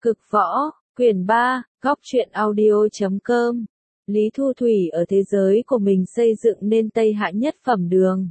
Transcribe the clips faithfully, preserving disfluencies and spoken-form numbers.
Cực võ, quyển ba, góc truyện audio chấm com. Lý Thu Thủy ở thế giới của mình xây dựng nên Tây Hạ nhất phẩm đường.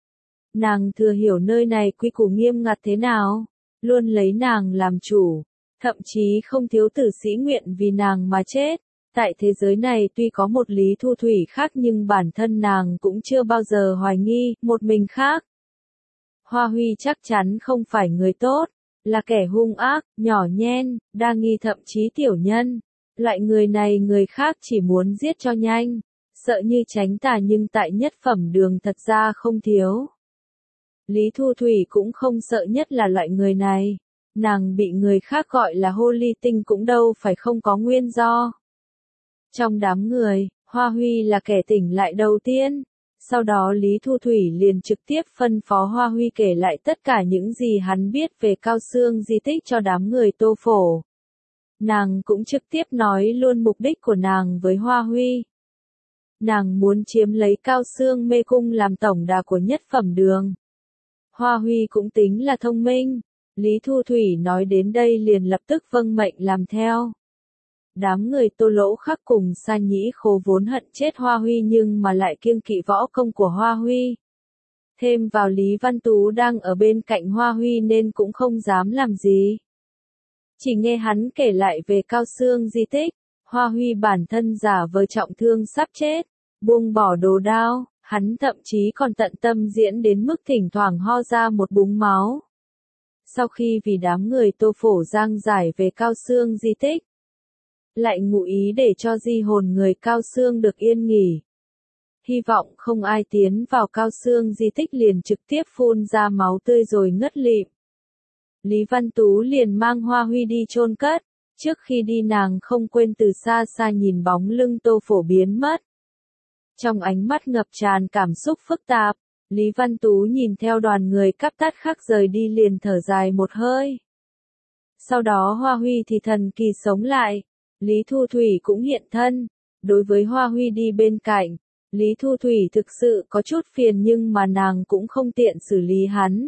Nàng thừa hiểu nơi này quy củ nghiêm ngặt thế nào, luôn lấy nàng làm chủ, thậm chí không thiếu tử sĩ nguyện vì nàng mà chết. Tại thế giới này tuy có một Lý Thu Thủy khác nhưng bản thân nàng cũng chưa bao giờ hoài nghi một mình khác. Hoa Huy chắc chắn không phải người tốt, là kẻ hung ác, nhỏ nhen, đa nghi thậm chí tiểu nhân. Loại người này người khác chỉ muốn giết cho nhanh, sợ như tránh tà nhưng tại nhất phẩm đường thật ra không thiếu. Lý Thu Thủy cũng không sợ nhất là loại người này, nàng bị người khác gọi là hô ly tinh cũng đâu phải không có nguyên do. Trong đám người, Hoa Huy là kẻ tỉnh lại đầu tiên. Sau đó Lý Thu Thủy liền trực tiếp phân phó Hoa Huy kể lại tất cả những gì hắn biết về Cao Xương di tích cho đám người Tô Phổ. Nàng cũng trực tiếp nói luôn mục đích của nàng với Hoa Huy. Nàng muốn chiếm lấy Cao Xương mê cung làm tổng đà của nhất phẩm đường. Hoa Huy cũng tính là thông minh. Lý Thu Thủy nói đến đây liền lập tức vâng mệnh làm theo. Đám người Tô Lỗ Khắc cùng Sa Nhĩ Khố vốn hận chết Hoa Huy nhưng mà lại kiêng kỵ võ công của Hoa Huy. Thêm vào Lý Văn Tú đang ở bên cạnh Hoa Huy nên cũng không dám làm gì. Chỉ nghe hắn kể lại về Cao Xương di tích, Hoa Huy bản thân giả vờ trọng thương sắp chết, buông bỏ đồ đao, hắn thậm chí còn tận tâm diễn đến mức thỉnh thoảng ho ra một búng máu. Sau khi vì đám người Tô Phổ giảng giải về Cao Xương di tích, lại ngụ ý để cho di hồn người Cao Xương được yên nghỉ. Hy vọng không ai tiến vào Cao Xương di tích liền trực tiếp phun ra máu tươi rồi ngất lịm. Lý Văn Tú liền mang Hoa Huy đi chôn cất, trước khi đi nàng không quên từ xa xa nhìn bóng lưng Tô Phổ biến mất. Trong ánh mắt ngập tràn cảm xúc phức tạp, Lý Văn Tú nhìn theo đoàn người Cáp Tát khác rời đi liền thở dài một hơi. Sau đó Hoa Huy thì thần kỳ sống lại. Lý Thu Thủy cũng hiện thân, đối với Hoa Huy đi bên cạnh, Lý Thu Thủy thực sự có chút phiền nhưng mà nàng cũng không tiện xử lý hắn.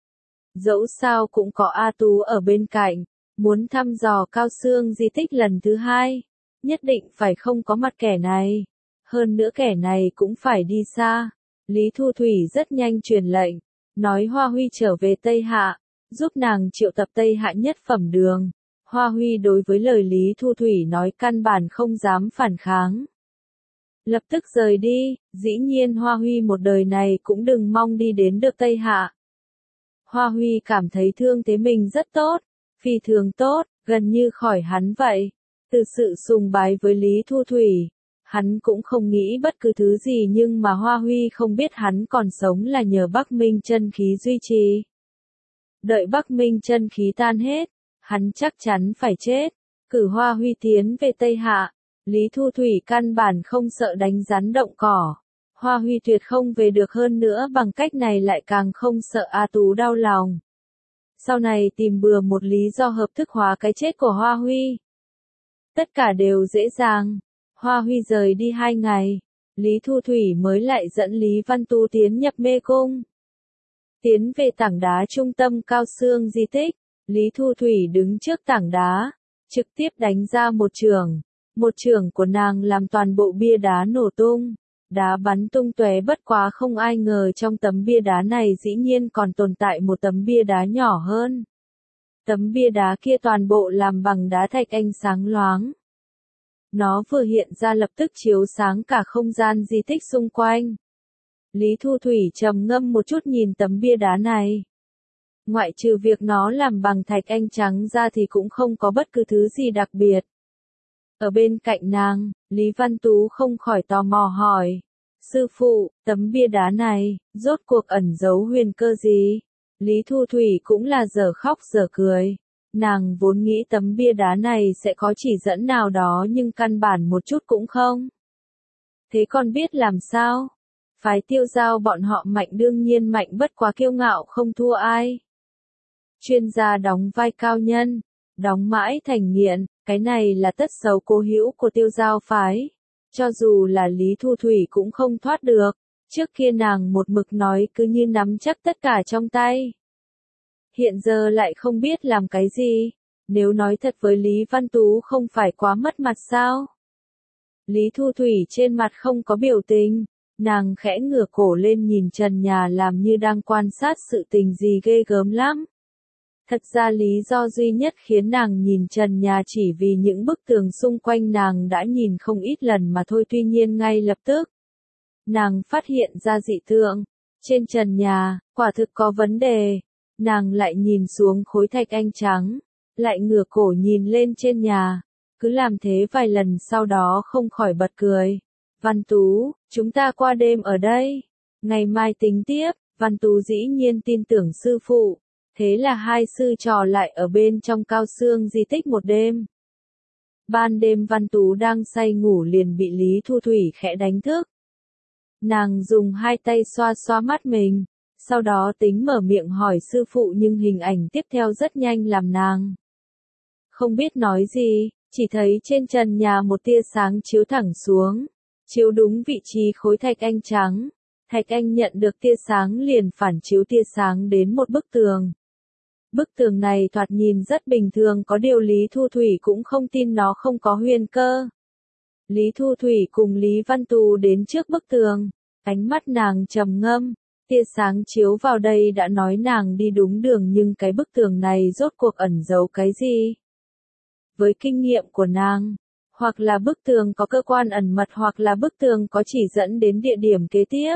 Dẫu sao cũng có A Tú ở bên cạnh, muốn thăm dò Cao Xương di tích lần thứ hai, nhất định phải không có mặt kẻ này, hơn nữa kẻ này cũng phải đi xa. Lý Thu Thủy rất nhanh truyền lệnh, nói Hoa Huy trở về Tây Hạ, giúp nàng triệu tập Tây Hạ nhất phẩm đường. Hoa Huy đối với lời Lý Thu Thủy nói căn bản không dám phản kháng. Lập tức rời đi, dĩ nhiên Hoa Huy một đời này cũng đừng mong đi đến được Tây Hạ. Hoa Huy cảm thấy thương thế mình rất tốt, phi thường tốt, gần như khỏi hắn vậy. Từ sự sùng bái với Lý Thu Thủy, hắn cũng không nghĩ bất cứ thứ gì nhưng mà Hoa Huy không biết hắn còn sống là nhờ Bắc Minh chân khí duy trì. Đợi Bắc Minh chân khí tan hết, hắn chắc chắn phải chết. Cử Hoa Huy tiến về Tây Hạ, Lý Thu Thủy căn bản không sợ đánh rắn động cỏ. Hoa Huy tuyệt không về được hơn nữa bằng cách này lại càng không sợ A Tú đau lòng. Sau này tìm bừa một lý do hợp thức hóa cái chết của Hoa Huy. Tất cả đều dễ dàng. Hoa Huy rời đi hai ngày, Lý Thu Thủy mới lại dẫn Lý Văn Tú tiến nhập mê cung. Tiến về tảng đá trung tâm Cao Xương di tích. Lý Thu Thủy đứng trước tảng đá, trực tiếp đánh ra một chưởng. Một chưởng của nàng làm toàn bộ bia đá nổ tung. Đá bắn tung tóe bất quá không ai ngờ trong tấm bia đá này dĩ nhiên còn tồn tại một tấm bia đá nhỏ hơn. Tấm bia đá kia toàn bộ làm bằng đá thạch anh sáng loáng. Nó vừa hiện ra lập tức chiếu sáng cả không gian di tích xung quanh. Lý Thu Thủy trầm ngâm một chút nhìn tấm bia đá này. Ngoại trừ việc nó làm bằng thạch anh trắng ra thì cũng không có bất cứ thứ gì đặc biệt. Ở bên cạnh nàng, Lý Văn Tú không khỏi tò mò hỏi. Sư phụ, tấm bia đá này, rốt cuộc ẩn giấu huyền cơ gì? Lý Thu Thủy cũng là dở khóc dở cười. Nàng vốn nghĩ tấm bia đá này sẽ có chỉ dẫn nào đó nhưng căn bản một chút cũng không. Thế con biết làm sao? Phái Tiêu Giao bọn họ mạnh đương nhiên mạnh bất quá kiêu ngạo không thua ai. Chuyên gia đóng vai cao nhân, đóng mãi thành nghiện, cái này là tất xấu cố hữu của Tiêu Giao phái. Cho dù là Lý Thu Thủy cũng không thoát được, trước kia nàng một mực nói cứ như nắm chắc tất cả trong tay. Hiện giờ lại không biết làm cái gì, Nếu nói thật với Lý Văn Tú không phải quá mất mặt sao? Lý Thu Thủy trên mặt không có biểu tình, nàng khẽ ngửa cổ lên nhìn trần nhà làm như đang quan sát sự tình gì ghê gớm lắm. Thật ra lý do duy nhất khiến nàng nhìn trần nhà chỉ vì những bức tường xung quanh nàng đã nhìn không ít lần mà thôi, tuy nhiên ngay lập tức nàng phát hiện ra dị tượng. Trên trần nhà, quả thực có vấn đề. Nàng lại nhìn xuống khối thạch anh trắng, lại ngửa cổ nhìn lên trên nhà. Cứ làm thế vài lần sau đó không khỏi bật cười. Văn Tú, chúng ta qua đêm ở đây. Ngày mai tính tiếp. Văn Tú dĩ nhiên tin tưởng sư phụ. Thế là hai sư trò lại ở bên trong cao xương di tích một đêm. Ban đêm Văn Tú đang say ngủ liền bị Lý Thu Thủy khẽ đánh thức. Nàng dùng hai tay xoa xoa mắt mình, sau đó tính mở miệng hỏi sư phụ nhưng hình ảnh tiếp theo rất nhanh làm nàng không biết nói gì, chỉ thấy trên trần nhà một tia sáng chiếu thẳng xuống, chiếu đúng vị trí khối thạch anh trắng. Thạch anh nhận được tia sáng liền phản chiếu tia sáng đến một bức tường. Bức tường này thoạt nhìn rất bình thường, có điều Lý Thu Thủy cũng không tin nó không có huyền cơ. Lý Thu Thủy cùng Lý Văn Tú đến trước bức tường, ánh mắt nàng trầm ngâm, tia sáng chiếu vào đây đã nói nàng đi đúng đường, nhưng cái bức tường này rốt cuộc ẩn giấu cái gì? Với kinh nghiệm của nàng, hoặc là bức tường có cơ quan ẩn mật hoặc là bức tường có chỉ dẫn đến địa điểm kế tiếp.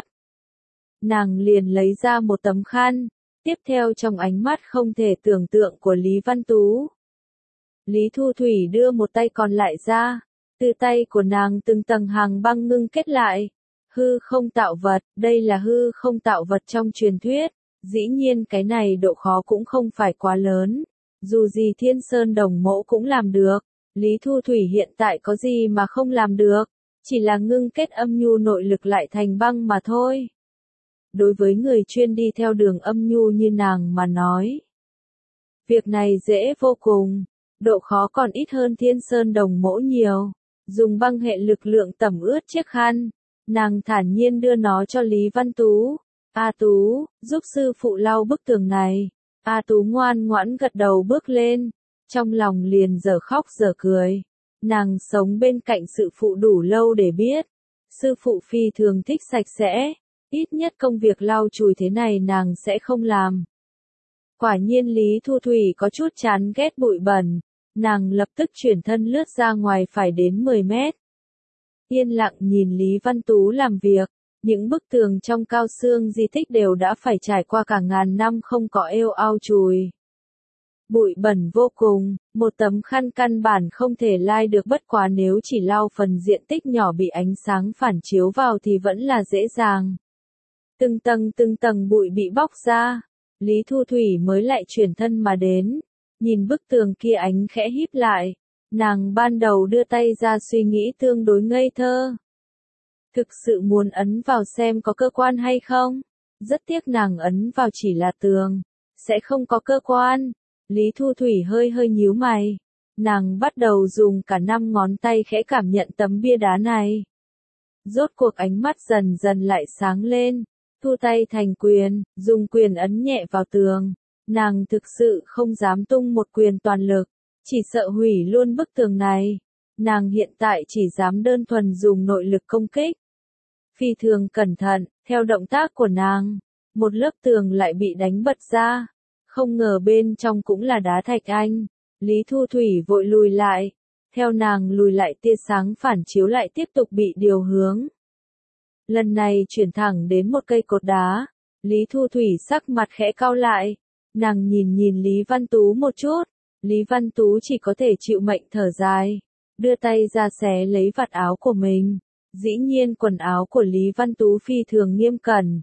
Nàng liền lấy ra một tấm khăn, tiếp theo trong ánh mắt không thể tưởng tượng của Lý Văn Tú. Lý Thu Thủy đưa một tay còn lại ra, từ tay của nàng từng tầng hàng băng ngưng kết lại. Hư không tạo vật, đây là hư không tạo vật trong truyền thuyết, dĩ nhiên cái này độ khó cũng không phải quá lớn, dù gì Thiên Sơn Đồng Mộ cũng làm được, Lý Thu Thủy hiện tại có gì mà không làm được, chỉ là ngưng kết âm nhu nội lực lại thành băng mà thôi. Đối với người chuyên đi theo đường âm nhu như nàng mà nói, việc này dễ vô cùng, độ khó còn ít hơn Thiên Sơn Đồng Mộ nhiều, dùng băng hệ lực lượng tẩm ướt chiếc khăn. Nàng thản nhiên đưa nó cho Lý Văn Tú. A Tú, giúp sư phụ lau bức tường này. A Tú ngoan ngoãn gật đầu bước lên, trong lòng liền dở khóc dở cười. Nàng sống bên cạnh sư phụ đủ lâu để biết, sư phụ phi thường thích sạch sẽ, ít nhất công việc lau chùi thế này nàng sẽ không làm. Quả nhiên Lý Thu Thủy có chút chán ghét bụi bẩn, nàng lập tức chuyển thân lướt ra ngoài phải đến mười mét. Yên lặng nhìn Lý Văn Tú làm việc, những bức tường trong cao xương di tích đều đã phải trải qua cả ngàn năm không có êu ao chùi. Bụi bẩn vô cùng, một tấm khăn căn bản không thể lai được, bất quá nếu chỉ lau phần diện tích nhỏ bị ánh sáng phản chiếu vào thì vẫn là dễ dàng. Từng tầng từng tầng bụi bị bóc ra, Lý Thu Thủy mới lại chuyển thân mà đến, nhìn bức tường kia ánh khẽ híp lại. Nàng ban đầu đưa tay ra suy nghĩ tương đối ngây thơ. Thực sự muốn ấn vào xem có cơ quan hay không? Rất tiếc nàng ấn vào chỉ là tường, sẽ không có cơ quan. Lý Thu Thủy hơi hơi nhíu mày. Nàng bắt đầu dùng cả năm ngón tay khẽ cảm nhận tấm bia đá này. Rốt cuộc ánh mắt dần dần lại sáng lên, thu tay thành quyền, dùng quyền ấn nhẹ vào tường. Nàng thực sự không dám tung một quyền toàn lực. Chỉ sợ hủy luôn bức tường này. Nàng hiện tại chỉ dám đơn thuần dùng nội lực công kích. Phi thường cẩn thận, theo động tác của nàng, một lớp tường lại bị đánh bật ra. Không ngờ bên trong cũng là đá thạch anh. Lý Thu Thủy vội lùi lại. Theo nàng lùi lại tia sáng phản chiếu lại tiếp tục bị điều hướng. Lần này chuyển thẳng đến một cây cột đá. Lý Thu Thủy sắc mặt khẽ cau lại. Nàng nhìn nhìn Lý Văn Tú một chút. Lý Văn Tú chỉ có thể chịu mệnh thở dài, đưa tay ra xé lấy vạt áo của mình. Dĩ nhiên quần áo của Lý Văn Tú phi thường nghiêm cẩn.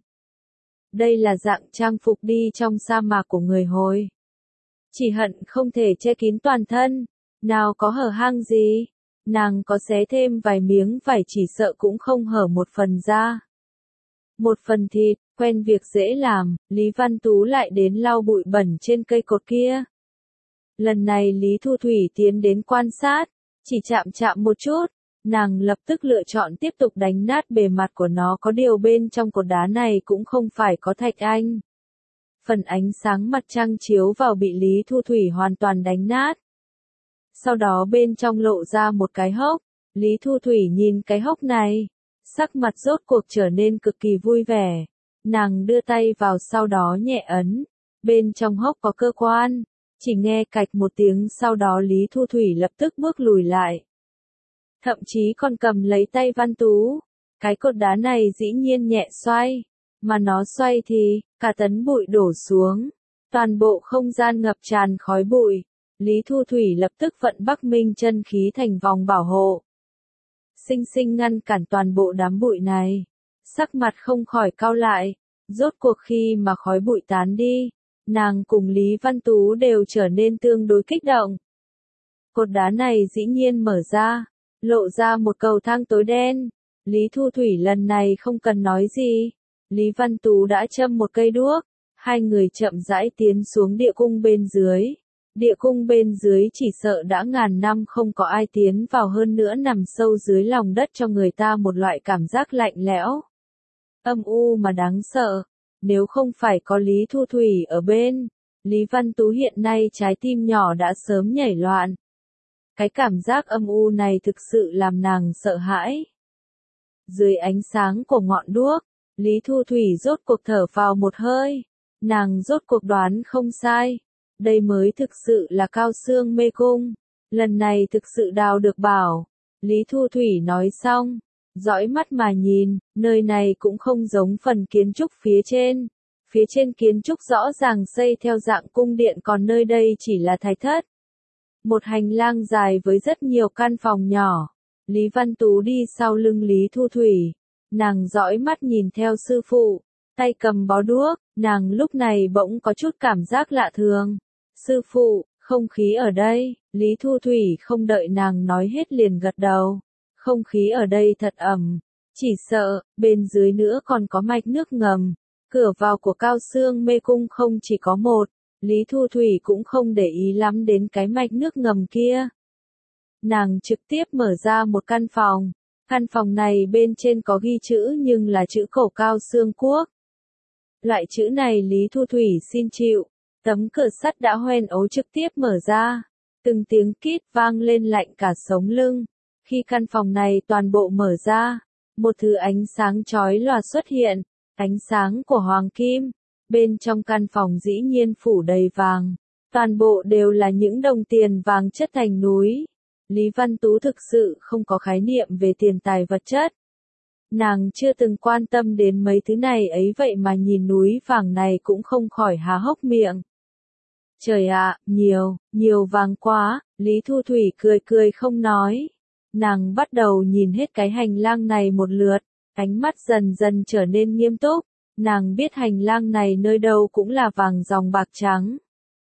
Đây là dạng trang phục đi trong sa mạc của người Hồi. Chỉ hận không thể che kín toàn thân, nào có hở hang gì. Nàng có xé thêm vài miếng vải chỉ sợ cũng không hở một phần da. Một phần thịt, quen việc dễ làm, Lý Văn Tú lại đến lau bụi bẩn trên cây cột kia. Lần này Lý Thu Thủy tiến đến quan sát, chỉ chạm chạm một chút, nàng lập tức lựa chọn tiếp tục đánh nát bề mặt của nó, có điều bên trong cột đá này cũng không phải có thạch anh. Phần ánh sáng mặt trăng chiếu vào bị Lý Thu Thủy hoàn toàn đánh nát, sau đó bên trong lộ ra một cái hốc. Lý Thu Thủy nhìn cái hốc này, sắc mặt rốt cuộc trở nên cực kỳ vui vẻ. Nàng đưa tay vào sau đó nhẹ ấn, bên trong hốc có cơ quan, chỉ nghe cạch một tiếng sau đó Lý Thu Thủy lập tức bước lùi lại. Thậm chí còn cầm lấy tay Văn Tú, cái cột đá này dĩ nhiên nhẹ xoay, mà nó xoay thì, cả tấn bụi đổ xuống, toàn bộ không gian ngập tràn khói bụi. Lý Thu Thủy lập tức vận Bắc Minh chân khí thành vòng bảo hộ, sinh sinh ngăn cản toàn bộ đám bụi này. Sắc mặt không khỏi cau lại, rốt cuộc khi mà khói bụi tán đi, nàng cùng Lý Văn Tú đều trở nên tương đối kích động. Cột đá này dĩ nhiên mở ra, lộ ra một cầu thang tối đen. Lý Thu Thủy lần này không cần nói gì, Lý Văn Tú đã châm một cây đuốc, hai người chậm rãi tiến xuống địa cung bên dưới. Địa cung bên dưới chỉ sợ đã ngàn năm không có ai tiến vào, hơn nữa nằm sâu dưới lòng đất cho người ta một loại cảm giác lạnh lẽo, âm u mà đáng sợ. Nếu không phải có Lý Thu Thủy ở bên, Lý Văn Tú hiện nay trái tim nhỏ đã sớm nhảy loạn. Cái cảm giác âm u này thực sự làm nàng sợ hãi. Dưới ánh sáng của ngọn đuốc, Lý Thu Thủy rốt cuộc thở vào một hơi. Nàng rốt cuộc đoán không sai. Đây mới thực sự là Cao Xương Mê Cung. Lần này thực sự đào được bảo. Lý Thu Thủy nói xong, dõi mắt mà nhìn, nơi này cũng không giống phần kiến trúc phía trên. Phía trên kiến trúc rõ ràng xây theo dạng cung điện, còn nơi đây chỉ là thạch thất. Một hành lang dài với rất nhiều căn phòng nhỏ. Lý Văn Tú đi sau lưng Lý Thu Thủy. Nàng dõi mắt nhìn theo sư phụ, tay cầm bó đuốc, nàng lúc này bỗng có chút cảm giác lạ thường. Sư phụ, không khí ở đây, Lý Thu Thủy không đợi nàng nói hết liền gật đầu. Không khí ở đây thật ẩm, chỉ sợ, bên dưới nữa còn có mạch nước ngầm. Cửa vào của Cao Xương Mê Cung không chỉ có một, Lý Thu Thủy cũng không để ý lắm đến cái mạch nước ngầm kia. Nàng trực tiếp mở ra một căn phòng. Căn phòng này bên trên có ghi chữ nhưng là chữ cổ Cao Xương Quốc. Loại chữ này Lý Thu Thủy xin chịu. Tấm cửa sắt đã hoen ố trực tiếp mở ra. Từng tiếng kít vang lên lạnh cả sống lưng. Khi căn phòng này toàn bộ mở ra, một thứ ánh sáng chói lòa xuất hiện. Ánh sáng của hoàng kim. Bên trong căn phòng dĩ nhiên phủ đầy vàng. Toàn bộ đều là những đồng tiền vàng chất thành núi. Lý Văn Tú thực sự không có khái niệm về tiền tài vật chất. Nàng chưa từng quan tâm đến mấy thứ này ấy, vậy mà nhìn núi vàng này cũng không khỏi há hốc miệng. Trời ạ, nhiều, nhiều vàng quá, Lý Thu Thủy cười cười không nói. Nàng bắt đầu nhìn hết cái hành lang này một lượt, ánh mắt dần dần trở nên nghiêm túc. Nàng biết hành lang này nơi đâu cũng là vàng dòng bạc trắng.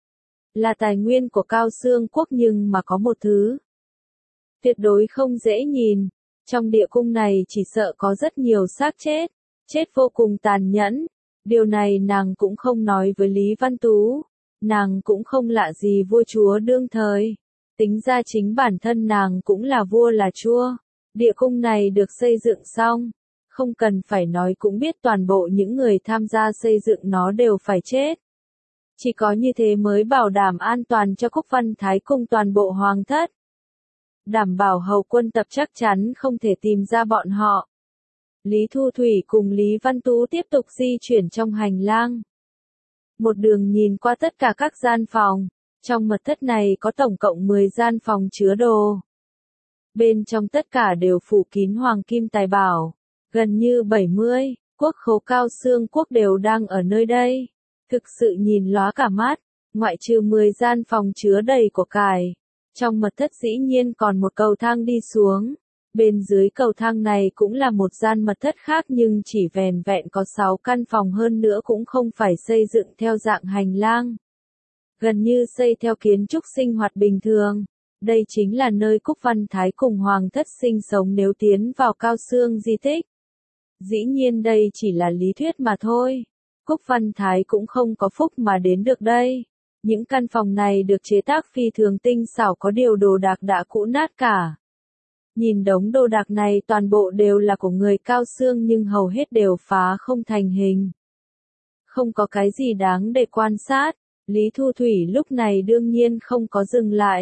Là tài nguyên của Cao Xương Quốc, nhưng mà có một thứ tuyệt đối không dễ nhìn. Trong địa cung này chỉ sợ có rất nhiều xác chết, chết vô cùng tàn nhẫn. Điều này nàng cũng không nói với Lý Văn Tú. Nàng cũng không lạ gì vua chúa đương thời. Tính ra chính bản thân nàng cũng là vua là chúa. Địa cung này được xây dựng xong, không cần phải nói cũng biết toàn bộ những người tham gia xây dựng nó đều phải chết. Chỉ có như thế mới bảo đảm an toàn cho Cúc Văn Thái cùng toàn bộ hoàng thất. Đảm bảo hầu quân tập chắc chắn không thể tìm ra bọn họ. Lý Thu Thủy cùng Lý Văn Tú tiếp tục di chuyển trong hành lang. Một đường nhìn qua tất cả các gian phòng. Trong mật thất này có tổng cộng mười gian phòng chứa đồ. Bên trong tất cả đều phủ kín hoàng kim tài bảo. Gần như bảy mươi, quốc khố Cao Xương Quốc đều đang ở nơi đây. Thực sự nhìn lóa cả mắt, ngoại trừ mười gian phòng chứa đầy của cải. Trong mật thất dĩ nhiên còn một cầu thang đi xuống. Bên dưới cầu thang này cũng là một gian mật thất khác, nhưng chỉ vẻn vẹn có sáu căn phòng, hơn nữa cũng không phải xây dựng theo dạng hành lang. Gần như xây theo kiến trúc sinh hoạt bình thường. Đây chính là nơi Cúc Văn Thái cùng hoàng thất sinh sống nếu tiến vào Cao Xương di tích. Dĩ nhiên đây chỉ là lý thuyết mà thôi. Cúc Văn Thái cũng không có phúc mà đến được đây. Những căn phòng này được chế tác phi thường tinh xảo, có điều đồ đạc đã cũ nát cả. Nhìn đống đồ đạc này toàn bộ đều là của người Cao Xương nhưng hầu hết đều phá không thành hình. Không có cái gì đáng để quan sát. Lý Thu Thủy lúc này đương nhiên không có dừng lại.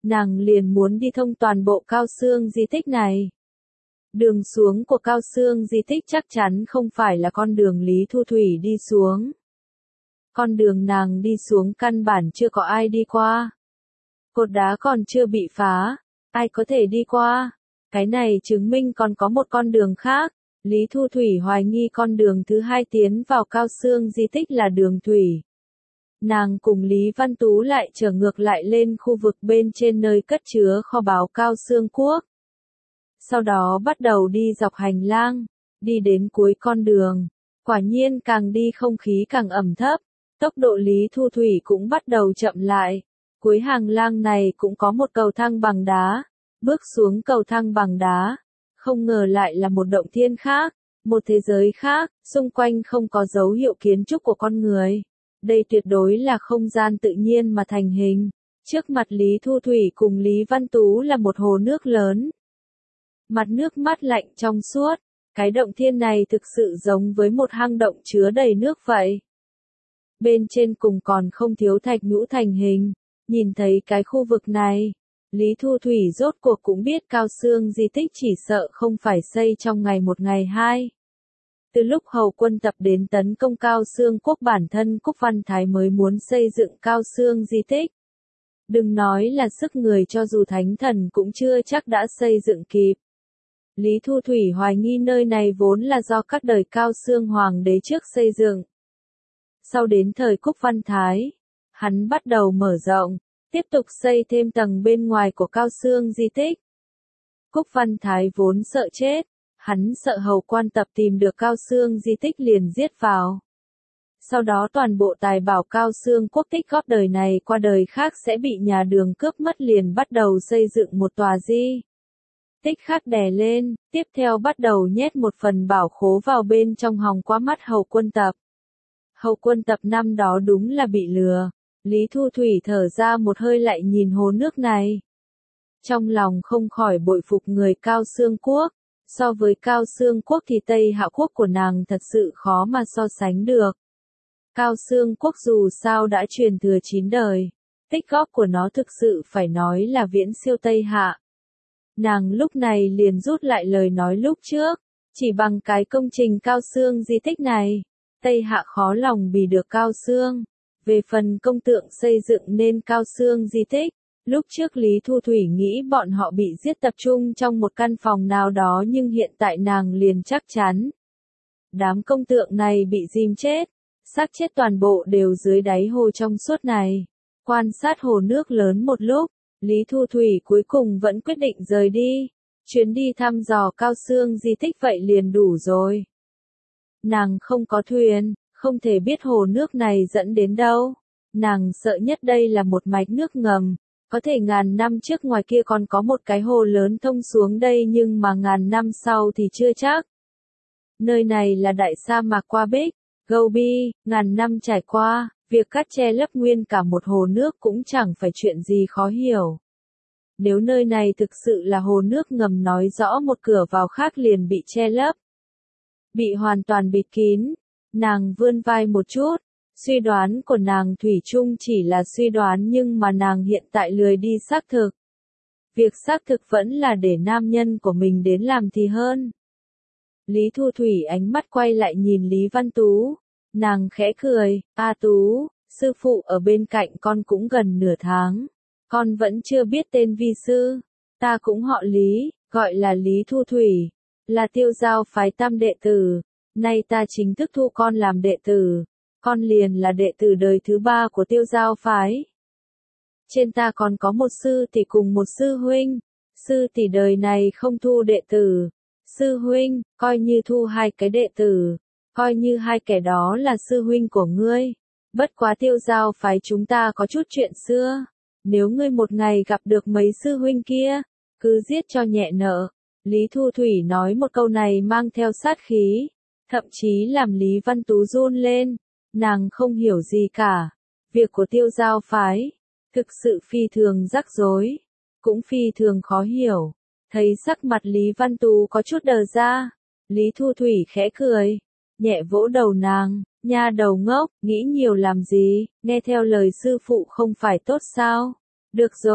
nàng liền muốn đi thông toàn bộ Cao Xương di tích này. Đường xuống của Cao Xương di tích chắc chắn không phải là con đường Lý Thu Thủy đi xuống. Con đường nàng đi xuống căn bản chưa có ai đi qua. Cột đá còn chưa bị phá, ai có thể đi qua? Cái này chứng minh còn có một con đường khác. Lý Thu Thủy hoài nghi con đường thứ hai tiến vào Cao Xương di tích là đường thủy. Nàng cùng Lý Văn Tú lại trở ngược lại lên khu vực bên trên nơi cất chứa kho báu Cao Xương Quốc. Sau đó bắt đầu đi dọc hành lang, đi đến cuối con đường. Quả nhiên càng đi không khí càng ẩm thấp, tốc độ Lý Thu Thủy cũng bắt đầu chậm lại. Cuối hành lang này cũng có một cầu thang bằng đá. Bước xuống cầu thang bằng đá, không ngờ lại là một động thiên khác, một thế giới khác, xung quanh không có dấu hiệu kiến trúc của con người. Đây tuyệt đối là không gian tự nhiên mà thành hình. Trước mặt Lý Thu Thủy cùng Lý Văn Tú là một hồ nước lớn. Mặt nước mát lạnh trong suốt, cái động thiên này thực sự giống với một hang động chứa đầy nước vậy. Bên trên cùng còn không thiếu thạch nhũ thành hình, nhìn thấy cái khu vực này. Lý Thu Thủy rốt cuộc cũng biết Cao Xương di tích chỉ sợ không phải xây trong ngày một ngày hai. Từ lúc Hầu quân tập đến tấn công Cao Xương Quốc bản thân Cúc Văn Thái mới muốn xây dựng Cao Xương di tích. Đừng nói là sức người cho dù thánh thần cũng chưa chắc đã xây dựng kịp. Lý Thu Thủy hoài nghi nơi này vốn là do các đời Cao Xương Hoàng đế trước xây dựng. Sau đến thời Cúc Văn Thái, hắn bắt đầu mở rộng. Tiếp tục xây thêm tầng bên ngoài của Cao Xương di tích. Cúc Văn Thái vốn sợ chết, hắn sợ Hầu quan tập tìm được Cao Xương di tích liền giết vào. Sau đó toàn bộ tài bảo Cao Xương Quốc tích góp đời này qua đời khác sẽ bị nhà Đường cướp mất, liền bắt đầu xây dựng một tòa di tích khác đè lên, tiếp theo bắt đầu nhét một phần bảo khố vào bên trong hòng qua mắt Hầu quân tập. Hầu quân tập năm đó đúng là bị lừa. Lý Thu Thủy thở ra một hơi lại nhìn hồ nước này. Trong lòng không khỏi bội phục người Cao Xương Quốc. So với Cao Xương Quốc thì Tây Hạ Quốc của nàng thật sự khó mà so sánh được. Cao Xương Quốc dù sao đã truyền thừa chín đời. Tích góp của nó thực sự phải nói là viễn siêu Tây Hạ. Nàng lúc này liền rút lại lời nói lúc trước. Chỉ bằng cái công trình Cao Xương di tích này, Tây Hạ khó lòng bì được Cao Xương. Về phần công tượng xây dựng nên Cao Xương di tích, lúc trước Lý Thu Thủy nghĩ bọn họ bị giết tập trung trong một căn phòng nào đó nhưng hiện tại nàng liền chắc chắn. Đám công tượng này bị dìm chết, xác chết toàn bộ đều dưới đáy hồ trong suốt này. Quan sát hồ nước lớn một lúc, Lý Thu Thủy cuối cùng vẫn quyết định rời đi. Chuyến đi thăm dò Cao Xương di tích vậy liền đủ rồi. Nàng không có thuyền. Không thể biết hồ nước này dẫn đến đâu. Nàng sợ nhất đây là một mạch nước ngầm. Có thể ngàn năm trước ngoài kia còn có một cái hồ lớn thông xuống đây nhưng mà ngàn năm sau thì chưa chắc. Nơi này là đại sa mạc Qua Bích, Gobi, ngàn năm trải qua, việc cắt che lấp nguyên cả một hồ nước cũng chẳng phải chuyện gì khó hiểu. Nếu nơi này thực sự là hồ nước ngầm nói rõ một cửa vào khác liền bị che lấp. Bị hoàn toàn bịt kín. Nàng vươn vai một chút, suy đoán của nàng thủy chung chỉ là suy đoán nhưng mà nàng hiện tại lười đi xác thực. Việc xác thực vẫn là để nam nhân của mình đến làm thì hơn. Lý Thu Thủy ánh mắt quay lại nhìn Lý Văn Tú, nàng khẽ cười, "A Tú, sư phụ ở bên cạnh con cũng gần nửa tháng, con vẫn chưa biết tên vi sư, ta cũng họ Lý, gọi là Lý Thu Thủy, là Tiêu Giao phái tam đệ tử. Nay ta chính thức thu con làm đệ tử, con liền là đệ tử đời thứ ba của Tiêu Giao phái. Trên ta còn có một sư tỷ cùng một sư huynh, sư tỷ đời này không thu đệ tử, sư huynh, coi như thu hai cái đệ tử, coi như hai kẻ đó là sư huynh của ngươi. Bất quá Tiêu Giao phái chúng ta có chút chuyện xưa, nếu ngươi một ngày gặp được mấy sư huynh kia, cứ giết cho nhẹ nợ." Lý Thu Thủy nói một câu này mang theo sát khí. Thậm chí làm Lý Văn Tú run lên, nàng không hiểu gì cả. Việc của Tiêu Giao phái, thực sự phi thường rắc rối, cũng phi thường khó hiểu. Thấy sắc mặt Lý Văn Tú có chút đờ ra, Lý Thu Thủy khẽ cười, nhẹ vỗ đầu nàng, "Nha đầu ngốc, nghĩ nhiều làm gì, nghe theo lời sư phụ không phải tốt sao? Được rồi,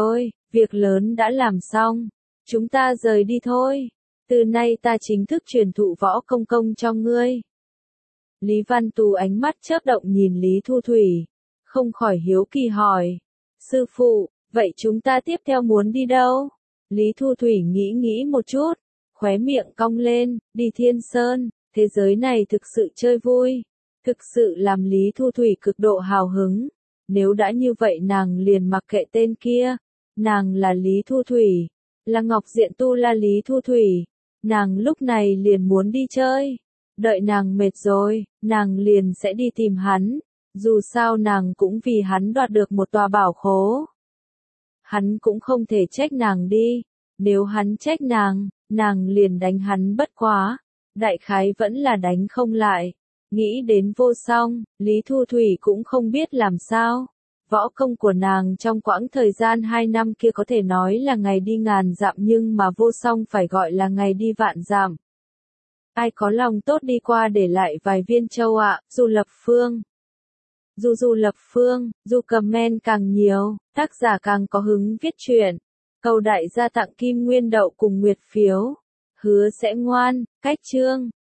việc lớn đã làm xong, chúng ta rời đi thôi. Từ nay ta chính thức truyền thụ võ công công cho ngươi. Lý Văn Tu ánh mắt chớp động nhìn Lý Thu Thủy, không khỏi hiếu kỳ hỏi. Sư phụ, vậy chúng ta tiếp theo muốn đi đâu? Lý Thu Thủy nghĩ nghĩ một chút, khóe miệng cong lên, đi Thiên Sơn, thế giới này thực sự chơi vui. Thực sự làm Lý Thu Thủy cực độ hào hứng. Nếu đã như vậy nàng liền mặc kệ tên kia. Nàng là Lý Thu Thủy, là Ngọc Diện Tu là Lý Thu Thủy. Nàng lúc này liền muốn đi chơi. Đợi nàng mệt rồi, nàng liền sẽ đi tìm hắn. Dù sao nàng cũng vì hắn đoạt được một tòa bảo khố. Hắn cũng không thể trách nàng đi. Nếu hắn trách nàng, nàng liền đánh hắn bất quá. Đại khái vẫn là đánh không lại. Nghĩ đến Vô Song, Lý Thu Thủy cũng không biết làm sao. Võ công của nàng trong quãng thời gian hai năm kia có thể nói là ngày đi ngàn dặm nhưng mà Vô Song phải gọi là ngày đi vạn dặm. Ai có lòng tốt đi qua để lại vài viên châu ạ, dù lập phương. Dù dù lập phương, dù comment càng nhiều, tác giả càng có hứng viết truyện. Cầu đại gia tặng kim nguyên đậu cùng nguyệt phiếu. Hứa sẽ ngoan, cách chương.